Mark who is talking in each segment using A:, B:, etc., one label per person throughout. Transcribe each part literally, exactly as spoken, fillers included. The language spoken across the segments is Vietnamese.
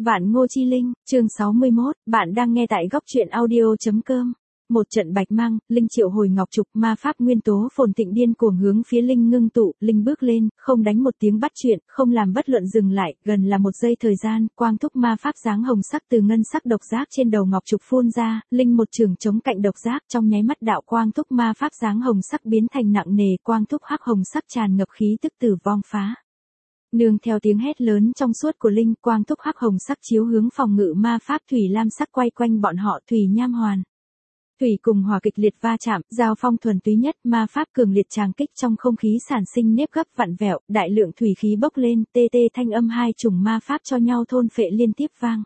A: Vạn Ngô Chi Linh, chương sáu mươi mốt, bạn đang nghe tại góc truyện audio.com. Một trận bạch mang, Linh triệu hồi ngọc trục, ma pháp nguyên tố phồn thịnh điên cuồng hướng phía Linh ngưng tụ, Linh bước lên, không đánh một tiếng bắt chuyện, không làm bất luận dừng lại, gần là một giây thời gian, quang thúc ma pháp dáng hồng sắc từ ngân sắc độc giác trên đầu ngọc trục phun ra, Linh một trường chống cạnh độc giác, trong nháy mắt đạo quang thúc ma pháp dáng hồng sắc biến thành nặng nề, quang thúc hắc hồng sắc tràn ngập khí tức tử vong phá. Nương theo tiếng hét lớn trong suốt của Linh, quang thúc hắc hồng sắc chiếu hướng phòng ngự ma pháp thủy lam sắc quay quanh bọn họ thủy nham hoàn. Thủy cùng hỏa kịch liệt va chạm, giao phong thuần túy nhất, ma pháp cường liệt tràng kích trong không khí sản sinh nếp gấp vặn vẹo, đại lượng thủy khí bốc lên, tê tê thanh âm hai chủng ma pháp cho nhau thôn phệ liên tiếp vang.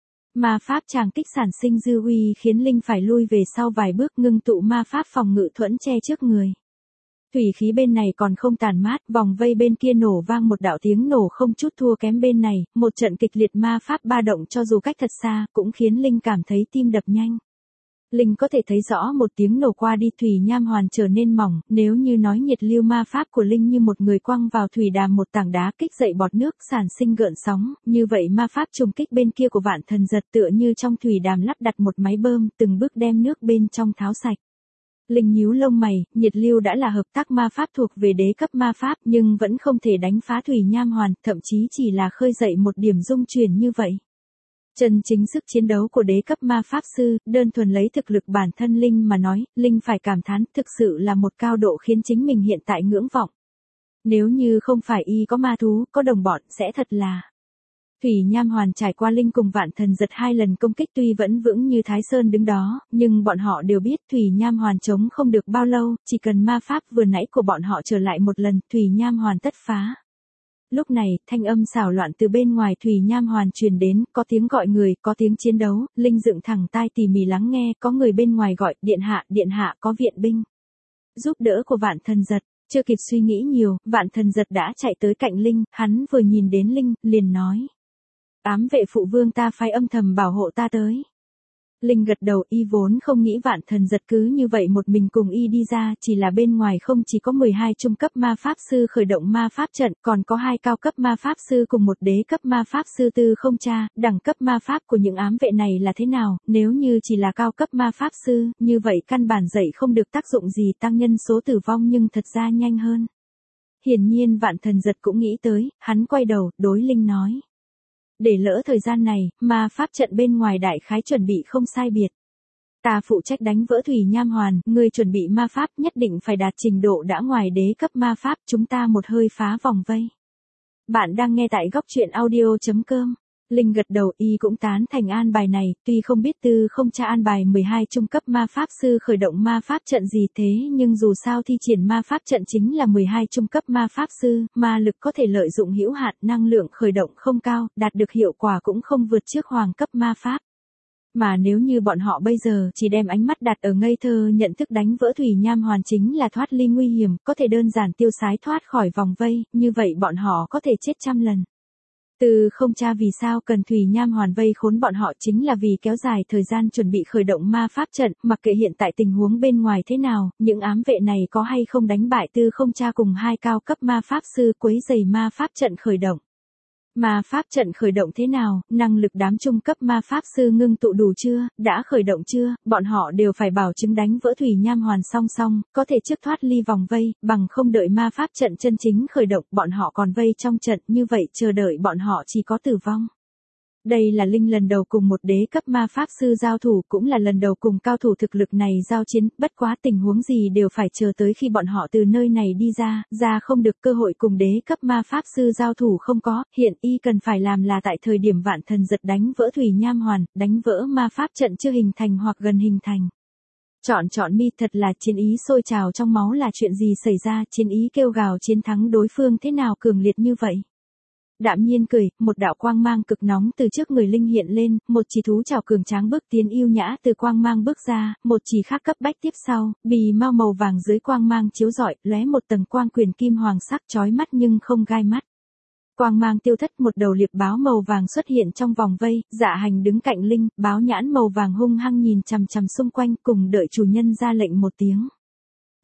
A: Ma pháp tràng kích sản sinh dư uy khiến Linh phải lui về sau vài bước, ngưng tụ ma pháp phòng ngự thuẫn che trước người. Thủy khí bên này còn không tàn mát, vòng vây bên kia nổ vang một đạo tiếng nổ không chút thua kém bên này, một trận kịch liệt ma pháp ba động cho dù cách thật xa, cũng khiến Linh cảm thấy tim đập nhanh. Linh có thể thấy rõ một tiếng nổ qua đi thủy nham hoàn trở nên mỏng, nếu như nói nhiệt lưu ma pháp của Linh như một người quăng vào thủy đàm một tảng đá kích dậy bọt nước sản sinh gợn sóng, như vậy ma pháp trùng kích bên kia của Vạn Thần Giật tựa như trong thủy đàm lắp đặt một máy bơm, từng bước đem nước bên trong tháo sạch. Linh nhíu lông mày, nhiệt lưu đã là hợp tác ma pháp thuộc về đế cấp ma pháp nhưng vẫn không thể đánh phá thủy nham hoàn, thậm chí chỉ là khơi dậy một điểm dung chuyển như vậy. Chân chính sức chiến đấu của đế cấp ma pháp sư, đơn thuần lấy thực lực bản thân Linh mà nói, Linh phải cảm thán thực sự là một cao độ khiến chính mình hiện tại ngưỡng vọng. Nếu như không phải y có ma thú, có đồng bọn, sẽ thật là... Thủy nham hoàn trải qua Linh cùng Vạn Thần Giật hai lần công kích tuy vẫn vững như Thái Sơn đứng đó, nhưng bọn họ đều biết thủy nham hoàn chống không được bao lâu, chỉ cần ma pháp vừa nãy của bọn họ trở lại một lần, thủy nham hoàn tất phá. Lúc này, thanh âm xảo loạn từ bên ngoài thủy nham hoàn truyền đến, có tiếng gọi người, có tiếng chiến đấu, Linh dựng thẳng tai tỉ mỉ lắng nghe, có người bên ngoài gọi, điện hạ, điện hạ, có viện binh. Giúp đỡ của Vạn Thần Giật, chưa kịp suy nghĩ nhiều, Vạn Thần Giật đã chạy tới cạnh Linh, hắn vừa nhìn đến Linh, liền nói. Ám vệ phụ vương ta phái âm thầm bảo hộ ta tới. Linh gật đầu, y vốn không nghĩ Vạn Thần Giật cứ như vậy một mình cùng y đi ra, chỉ là bên ngoài không chỉ có mười hai trung cấp ma pháp sư khởi động ma pháp trận, còn có hai cao cấp ma pháp sư cùng một đế cấp ma pháp sư tư không tra, đẳng cấp ma pháp của những ám vệ này là thế nào, nếu như chỉ là cao cấp ma pháp sư, như vậy căn bản dạy không được tác dụng gì tăng nhân số tử vong nhưng thật ra nhanh hơn. Hiển nhiên Vạn Thần Giật cũng nghĩ tới, hắn quay đầu, đối Linh nói. Để lỡ thời gian này, ma pháp trận bên ngoài đại khái chuẩn bị không sai biệt. Ta phụ trách đánh vỡ thủy nham hoàn, ngươi chuẩn bị ma pháp nhất định phải đạt trình độ đã ngoài đế cấp ma pháp, chúng ta một hơi phá vòng vây. Bạn đang nghe tại góc truyện audio.com. Linh gật đầu, y cũng tán thành an bài này, tuy không biết tư không tra an bài mười hai trung cấp ma pháp sư khởi động ma pháp trận gì thế nhưng dù sao thi triển ma pháp trận chính là mười hai trung cấp ma pháp sư, ma lực có thể lợi dụng hữu hạn, năng lượng khởi động không cao, đạt được hiệu quả cũng không vượt trước hoàng cấp ma pháp. Mà nếu như bọn họ bây giờ chỉ đem ánh mắt đặt ở ngây thơ nhận thức đánh vỡ thủy nham hoàn chính là thoát ly nguy hiểm, có thể đơn giản tiêu sái thoát khỏi vòng vây, như vậy bọn họ có thể chết trăm lần. Từ không tra vì sao cần thủy nham hoàn vây khốn bọn họ chính là vì kéo dài thời gian chuẩn bị khởi động ma pháp trận, mặc kệ hiện tại tình huống bên ngoài thế nào, những ám vệ này có hay không đánh bại tư không tra cùng hai cao cấp ma pháp sư quấy rầy ma pháp trận khởi động. Ma pháp trận khởi động thế nào, năng lực đám trung cấp ma pháp sư ngưng tụ đủ chưa, đã khởi động chưa, bọn họ đều phải bảo chứng đánh vỡ thủy nham hoàn song song, có thể trước thoát ly vòng vây, bằng không đợi ma pháp trận chân chính khởi động, bọn họ còn vây trong trận, như vậy chờ đợi bọn họ chỉ có tử vong. Đây là Linh lần đầu cùng một đế cấp ma pháp sư giao thủ, cũng là lần đầu cùng cao thủ thực lực này giao chiến, bất quá tình huống gì đều phải chờ tới khi bọn họ từ nơi này đi ra, ra không được cơ hội cùng đế cấp ma pháp sư giao thủ không có, hiện y cần phải làm là tại thời điểm Vạn Thần Giật đánh vỡ thủy nham hoàn, đánh vỡ ma pháp trận chưa hình thành hoặc gần hình thành. Chọn chọn mi thật là chiến ý sôi trào trong máu là chuyện gì xảy ra, chiến ý kêu gào chiến thắng đối phương thế nào cường liệt như vậy. Đạm nhiên cười, một đạo quang mang cực nóng từ trước người Linh hiện lên, một chỉ thú chảo cường tráng bước tiến yêu nhã từ quang mang bước ra, một chỉ khác cấp bách tiếp sau, bì mau màu vàng dưới quang mang chiếu rọi, lóe một tầng quang quyền kim hoàng sắc chói mắt nhưng không gai mắt. Quang mang tiêu thất, một đầu liệp báo màu vàng xuất hiện trong vòng vây, Dạ Hành đứng cạnh Linh, báo nhãn màu vàng hung hăng nhìn chằm chằm xung quanh cùng đợi chủ nhân ra lệnh một tiếng.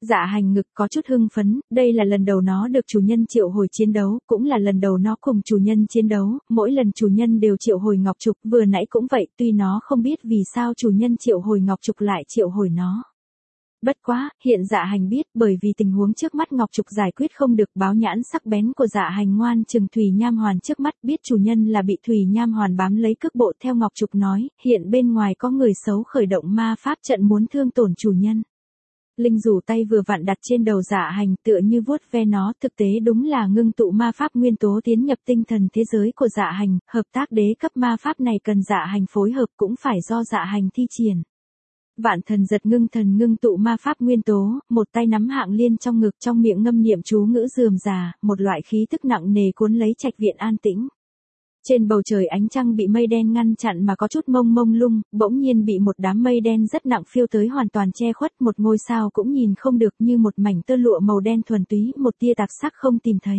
A: Dạ Hành ngực có chút hưng phấn, đây là lần đầu nó được chủ nhân triệu hồi chiến đấu, cũng là lần đầu nó cùng chủ nhân chiến đấu, mỗi lần chủ nhân đều triệu hồi Ngọc Trục, vừa nãy cũng vậy, tuy nó không biết vì sao chủ nhân triệu hồi Ngọc Trục lại triệu hồi nó. Bất quá, hiện Dạ Hành biết, bởi vì tình huống trước mắt Ngọc Trục giải quyết không được, báo nhãn sắc bén của Dạ Hành ngoan chừng Thủy Nham Hoàn trước mắt, biết chủ nhân là bị Thủy Nham Hoàn bám lấy cước bộ, theo Ngọc Trục nói, hiện bên ngoài có người xấu khởi động ma pháp trận muốn thương tổn chủ nhân. Linh rủ tay vừa vặn đặt trên đầu Dạ Hành, tựa như vuốt ve nó, thực tế đúng là ngưng tụ ma pháp nguyên tố tiến nhập tinh thần thế giới của Dạ Hành, hợp tác đế cấp ma pháp này cần Dạ Hành phối hợp cũng phải do Dạ Hành thi triển. Vạn Thần giật ngưng thần ngưng tụ ma pháp nguyên tố, một tay nắm hạng liên trong ngực, trong miệng ngâm niệm chú ngữ rườm rà, một loại khí tức nặng nề cuốn lấy trạch viện an tĩnh. Trên bầu trời ánh trăng bị mây đen ngăn chặn mà có chút mông mông lung, bỗng nhiên bị một đám mây đen rất nặng phiêu tới hoàn toàn che khuất, một ngôi sao cũng nhìn không được, như một mảnh tơ lụa màu đen thuần túy, một tia tạp sắc không tìm thấy.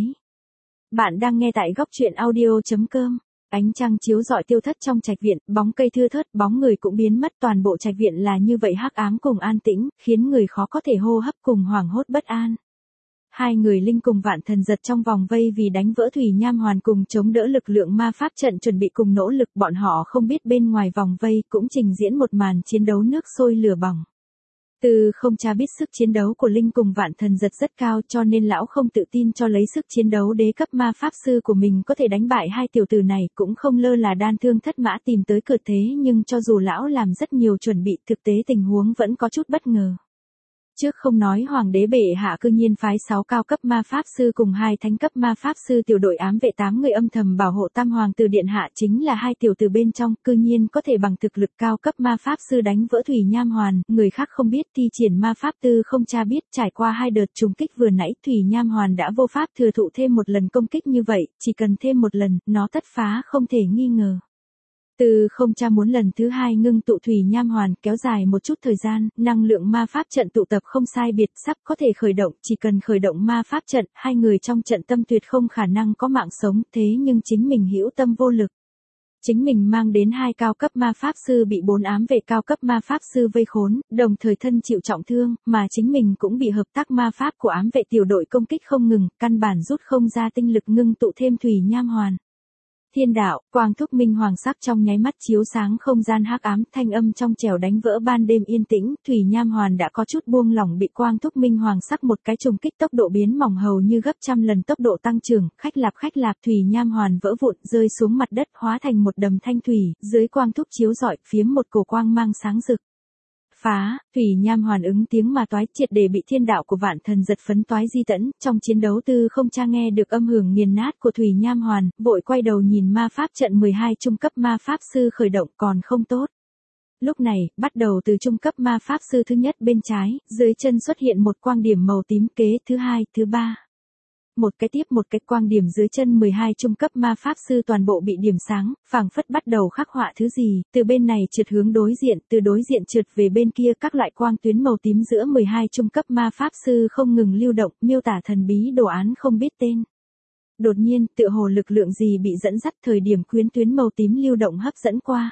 A: Bạn đang nghe tại góc truyện audio chấm com. Ánh trăng chiếu rọi tiêu thất trong trạch viện, bóng cây thưa thớt, bóng người cũng biến mất, toàn bộ trạch viện là như vậy hắc ám cùng an tĩnh, khiến người khó có thể hô hấp cùng hoảng hốt bất an. Hai người Linh cùng Vạn Thần giật trong vòng vây vì đánh vỡ Thủy Nham Hoàn cùng chống đỡ lực lượng ma pháp trận chuẩn bị cùng nỗ lực, bọn họ không biết bên ngoài vòng vây cũng trình diễn một màn chiến đấu nước sôi lửa bỏng. Từ không cha biết sức chiến đấu của Linh cùng Vạn Thần giật rất cao, cho nên lão không tự tin cho lấy sức chiến đấu đế cấp ma pháp sư của mình có thể đánh bại hai tiểu tử này, cũng không lơ là đan thương thất mã tìm tới cửa thế, nhưng cho dù lão làm rất nhiều chuẩn bị, thực tế tình huống vẫn có chút bất ngờ. Trước không nói hoàng đế bệ hạ cư nhiên phái sáu cao cấp ma pháp sư cùng hai thánh cấp ma pháp sư tiểu đội ám vệ tám người âm thầm bảo hộ tam hoàng tử điện hạ, chính là hai tiểu tử bên trong, cư nhiên có thể bằng thực lực cao cấp ma pháp sư đánh vỡ Thủy Nham Hoàn, người khác không biết, thi triển ma pháp tư không cha biết, trải qua hai đợt trùng kích vừa nãy, Thủy Nham Hoàn đã vô pháp thừa thụ thêm một lần công kích như vậy, chỉ cần thêm một lần, nó tất phá không thể nghi ngờ. Từ không cha muốn lần thứ hai ngưng tụ Thủy Nham Hoàn, kéo dài một chút thời gian, năng lượng ma pháp trận tụ tập không sai biệt, sắp có thể khởi động, chỉ cần khởi động ma pháp trận, hai người trong trận tâm tuyệt không khả năng có mạng sống, thế nhưng chính mình hữu tâm vô lực. Chính mình mang đến hai cao cấp ma pháp sư bị bốn ám vệ cao cấp ma pháp sư vây khốn, đồng thời thân chịu trọng thương, mà chính mình cũng bị hợp tác ma pháp của ám vệ tiểu đội công kích không ngừng, căn bản rút không ra tinh lực ngưng tụ thêm Thủy Nham Hoàn. Thiên đạo, quang thúc minh hoàng sắc trong nháy mắt chiếu sáng không gian hắc ám, thanh âm trong trẻo đánh vỡ ban đêm yên tĩnh, Thủy Nham Hoàn đã có chút buông lỏng, bị quang thúc minh hoàng sắc một cái trùng kích tốc độ biến mỏng hầu như gấp trăm lần tốc độ tăng trưởng, khách lạp khách lạp Thủy Nham Hoàn vỡ vụn, rơi xuống mặt đất hóa thành một đầm thanh thủy, dưới quang thúc chiếu rọi, phiếm một cổ quang mang sáng rực. Phá, Thủy Nham Hoàn ứng tiếng mà toái, triệt để bị thiên đạo của Vạn Thần giật phấn toái di tẫn, trong chiến đấu Tư không cha nghe được âm hưởng nghiền nát của Thủy Nham Hoàn, vội quay đầu nhìn ma pháp trận mười hai trung cấp ma pháp sư khởi động còn không tốt. Lúc này, bắt đầu từ trung cấp ma pháp sư thứ nhất bên trái, dưới chân xuất hiện một quang điểm màu tím, kế thứ hai, thứ ba. Một cái tiếp một cái quang điểm dưới chân mười hai trung cấp ma pháp sư toàn bộ bị điểm sáng, phảng phất bắt đầu khắc họa thứ gì, từ bên này trượt hướng đối diện, từ đối diện trượt về bên kia, các loại quang tuyến màu tím giữa mười hai trung cấp ma pháp sư không ngừng lưu động, miêu tả thần bí đồ án không biết tên. Đột nhiên, tựa hồ lực lượng gì bị dẫn dắt, thời điểm quyến tuyến màu tím lưu động hấp dẫn qua.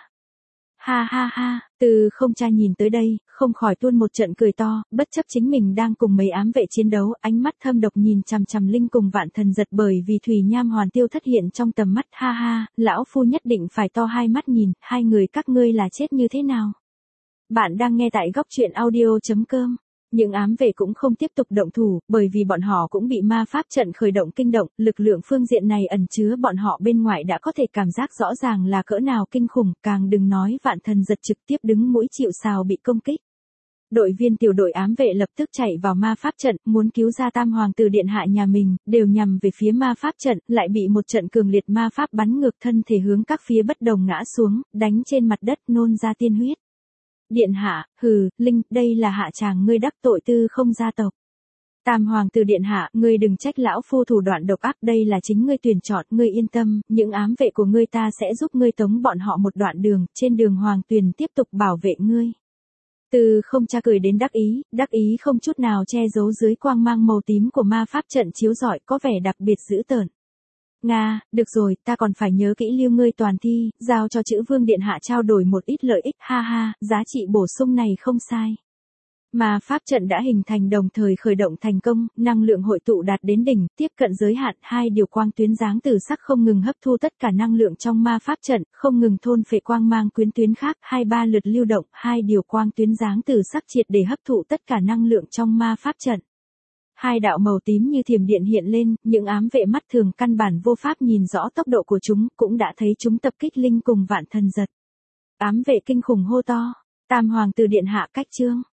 A: Ha ha ha, Từ không cha nhìn tới đây, không khỏi tuôn một trận cười to, bất chấp chính mình đang cùng mấy ám vệ chiến đấu, ánh mắt thâm độc nhìn chằm chằm Linh cùng Vạn Thần giật, bởi vì Thủy Nham Hoàn tiêu thất hiện trong tầm mắt, ha ha, lão phu nhất định phải to hai mắt nhìn, hai người các ngươi là chết như thế nào. Bạn đang nghe tại góc truyện audio chấm com. Những ám vệ cũng không tiếp tục động thủ, bởi vì bọn họ cũng bị ma pháp trận khởi động kinh động, lực lượng phương diện này ẩn chứa bọn họ bên ngoài đã có thể cảm giác rõ ràng là cỡ nào kinh khủng, càng đừng nói Vạn Thần giật trực tiếp đứng mũi chịu sào bị công kích. Đội viên tiểu đội ám vệ lập tức chạy vào ma pháp trận, muốn cứu ra tam hoàng tử điện hạ nhà mình, đều nhằm về phía ma pháp trận, lại bị một trận cường liệt ma pháp bắn ngược thân thể hướng các phía bất đồng ngã xuống, đánh trên mặt đất nôn ra tiên huyết. Điện hạ, hừ, Linh, đây là hạ tràng ngươi đắc tội Tư không gia tộc. Tam hoàng tử điện hạ, ngươi đừng trách lão phu thủ đoạn độc ác, đây là chính ngươi tuyển chọn, ngươi yên tâm, những ám vệ của ngươi ta sẽ giúp ngươi tống bọn họ một đoạn đường, trên đường hoàng tuyền tiếp tục bảo vệ ngươi. Tư không cha cười đến đắc ý, đắc ý không chút nào che giấu dưới quang mang màu tím của ma pháp trận chiếu rọi, có vẻ đặc biệt dữ tợn. Nga, được rồi, ta còn phải nhớ kỹ lưu ngươi toàn thi, giao cho chữ vương điện hạ trao đổi một ít lợi ích, ha ha, giá trị bổ sung này không sai. Ma pháp trận đã hình thành đồng thời khởi động thành công, năng lượng hội tụ đạt đến đỉnh, tiếp cận giới hạn, hai điều quang tuyến dáng từ sắc không ngừng hấp thu tất cả năng lượng trong ma pháp trận, không ngừng thôn phệ quang mang quyến tuyến khác, hai ba lượt lưu động, hai điều quang tuyến dáng từ sắc triệt để hấp thụ tất cả năng lượng trong ma pháp trận. Hai đạo màu tím như thiểm điện hiện lên, những ám vệ mắt thường căn bản vô pháp nhìn rõ tốc độ của chúng, cũng đã thấy chúng tập kích Linh cùng Vạn Thần Giật. Ám vệ kinh khủng hô to, Tam Hoàng tử điện hạ cách chương.